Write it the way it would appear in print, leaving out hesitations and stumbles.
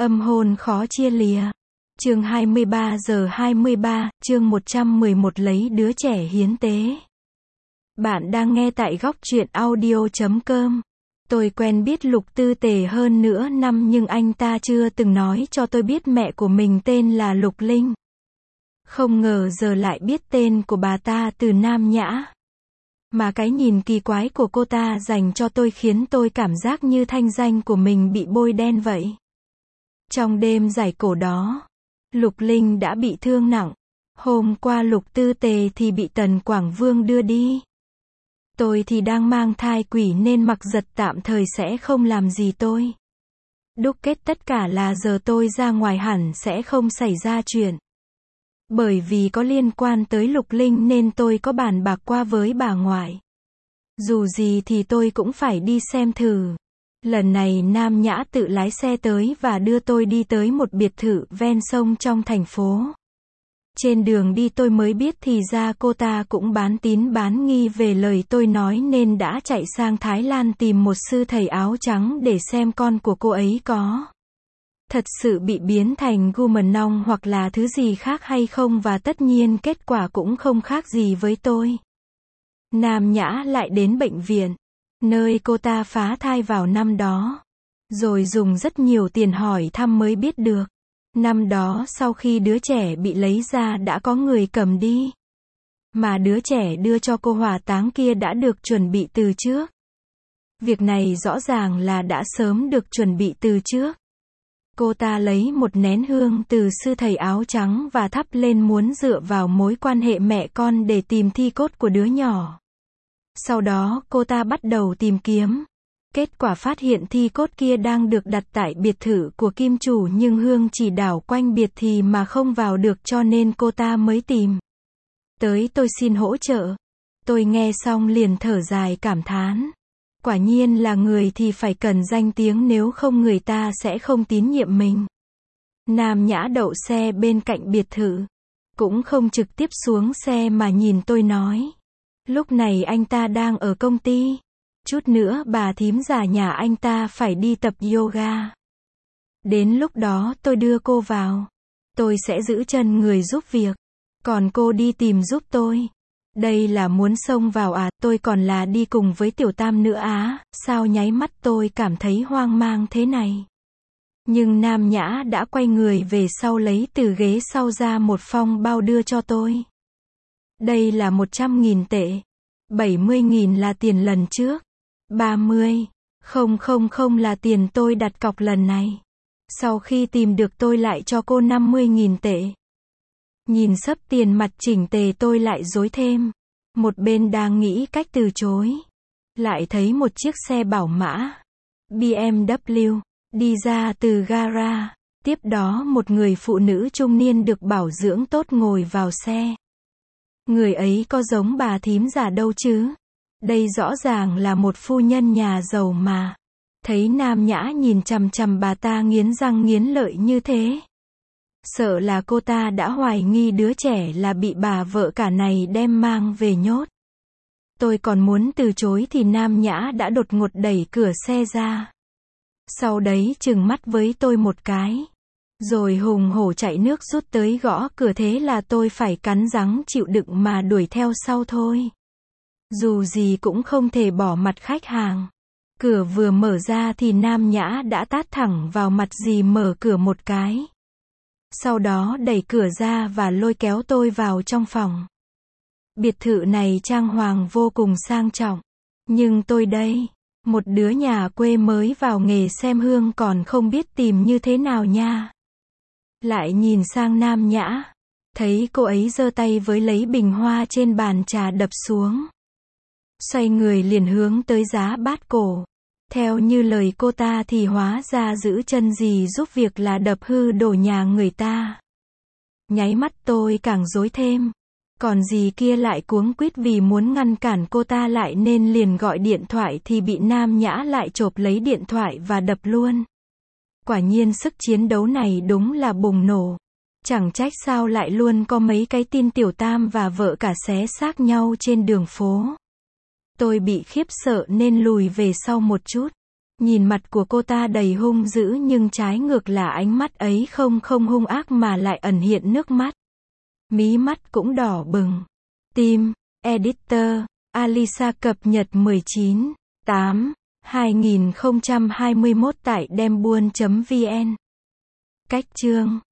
Âm hôn khó chia lìa. Chương 23 giờ 23, chương 111 lấy đứa trẻ hiến tế. Bạn đang nghe tại góc truyện audio.com. Tôi quen biết Lục Tư Tề hơn nửa năm nhưng anh ta chưa từng nói cho tôi biết mẹ của mình tên là Lục Linh. Không ngờ giờ lại biết tên của bà ta từ Nam Nhã. Mà cái nhìn kỳ quái của cô ta dành cho tôi khiến tôi cảm giác như thanh danh của mình bị bôi đen vậy. Trong đêm giải cổ đó, Lục Linh đã bị thương nặng. Hôm qua Lục Tư Tề thì bị Tần Quảng Vương đưa đi. Tôi thì đang mang thai quỷ nên Mặc Giật tạm thời sẽ không làm gì tôi. Đúc kết tất cả là giờ tôi ra ngoài hẳn sẽ không xảy ra chuyện. Bởi vì có liên quan tới Lục Linh nên tôi có bàn bạc qua với bà ngoại. Dù gì thì tôi cũng phải đi xem thử. Lần này Nam Nhã tự lái xe tới và đưa tôi đi tới một biệt thự ven sông trong thành phố. Trên đường đi tôi mới biết thì ra cô ta cũng bán tín bán nghi về lời tôi nói nên đã chạy sang Thái Lan tìm một sư thầy áo trắng để xem con của cô ấy có thật sự bị biến thành Gumanong hoặc là thứ gì khác hay không, và tất nhiên kết quả cũng không khác gì với tôi. Nam Nhã lại đến bệnh viện, nơi cô ta phá thai vào năm đó. Rồi dùng rất nhiều tiền hỏi thăm mới biết được. Năm đó sau khi đứa trẻ bị lấy ra đã có người cầm đi. Mà đứa trẻ đưa cho cô hỏa táng kia đã được chuẩn bị từ trước. Việc này rõ ràng là đã sớm được chuẩn bị từ trước. Cô ta lấy một nén hương từ sư thầy áo trắng và thắp lên muốn dựa vào mối quan hệ mẹ con để tìm thi cốt của đứa nhỏ. Sau đó cô ta bắt đầu tìm kiếm. Kết quả phát hiện thi cốt kia đang được đặt tại biệt thự của kim chủ nhưng hương chỉ đảo quanh biệt thì mà không vào được cho nên cô ta mới tìm tới tôi xin hỗ trợ. Tôi nghe xong liền thở dài cảm thán. Quả nhiên là người thì phải cần danh tiếng nếu không người ta sẽ không tín nhiệm mình. Nam Nhã đậu xe bên cạnh biệt thự. Cũng không trực tiếp xuống xe mà nhìn tôi nói. Lúc này anh ta đang ở công ty. Chút nữa bà thím già nhà anh ta phải đi tập yoga. Đến lúc đó tôi đưa cô vào. Tôi sẽ giữ chân người giúp việc. Còn cô đi tìm giúp tôi. Đây là muốn xông vào à, tôi còn là đi cùng với Tiểu Tam nữa á, sao nháy mắt tôi cảm thấy hoang mang thế này. Nhưng Nam Nhã đã quay người về sau lấy từ ghế sau ra một phong bao đưa cho tôi. Đây là 100.000 tệ. 70.000 là tiền lần trước. 30.000 là tiền tôi đặt cọc lần này. Sau khi tìm được tôi lại cho cô 50.000 tệ. Nhìn xấp tiền mặt chỉnh tề tôi lại rối thêm. Một bên đang nghĩ cách từ chối. Lại thấy một chiếc xe bảo mã BMW đi ra từ gara. Tiếp đó một người phụ nữ trung niên được bảo dưỡng tốt ngồi vào xe. Người ấy có giống bà thím già đâu chứ. Đây rõ ràng là một phu nhân nhà giàu mà. Thấy Nam Nhã nhìn chằm chằm bà ta nghiến răng nghiến lợi như thế. Sợ là cô ta đã hoài nghi đứa trẻ là bị bà vợ cả này đem mang về nhốt. Tôi còn muốn từ chối thì Nam Nhã đã đột ngột đẩy cửa xe ra. Sau đấy trừng mắt với tôi một cái. Rồi hùng hổ chạy nước rút tới gõ cửa, thế là tôi phải cắn răng chịu đựng mà đuổi theo sau thôi. Dù gì cũng không thể bỏ mặt khách hàng. Cửa vừa mở ra thì Nam Nhã đã tát thẳng vào mặt dì mở cửa một cái. Sau đó đẩy cửa ra và lôi kéo tôi vào trong phòng. Biệt thự này trang hoàng vô cùng sang trọng. Nhưng tôi đây, một đứa nhà quê mới vào nghề xem hương còn không biết tìm như thế nào nha. Lại nhìn sang Nam Nhã. Thấy cô ấy giơ tay với lấy bình hoa trên bàn trà đập xuống. Xoay người liền hướng tới giá bát cổ. Theo như lời cô ta thì hóa ra giữ chân gì giúp việc là đập hư đồ nhà người ta. Nháy mắt tôi càng rối thêm. Còn dì kia lại cuống quýt vì muốn ngăn cản cô ta lại nên liền gọi điện thoại thì bị Nam Nhã lại chộp lấy điện thoại và đập luôn. Quả nhiên sức chiến đấu này đúng là bùng nổ. Chẳng trách sao lại luôn có mấy cái tin Tiểu Tam và vợ cả xé xác nhau trên đường phố. Tôi bị khiếp sợ nên lùi về sau một chút. Nhìn mặt của cô ta đầy hung dữ nhưng trái ngược là ánh mắt ấy không hung ác mà lại ẩn hiện nước mắt. Mí mắt cũng đỏ bừng. Tim, Editor, Alisa cập nhật 19/8/2021 tại dembuôn.vn. Cách chương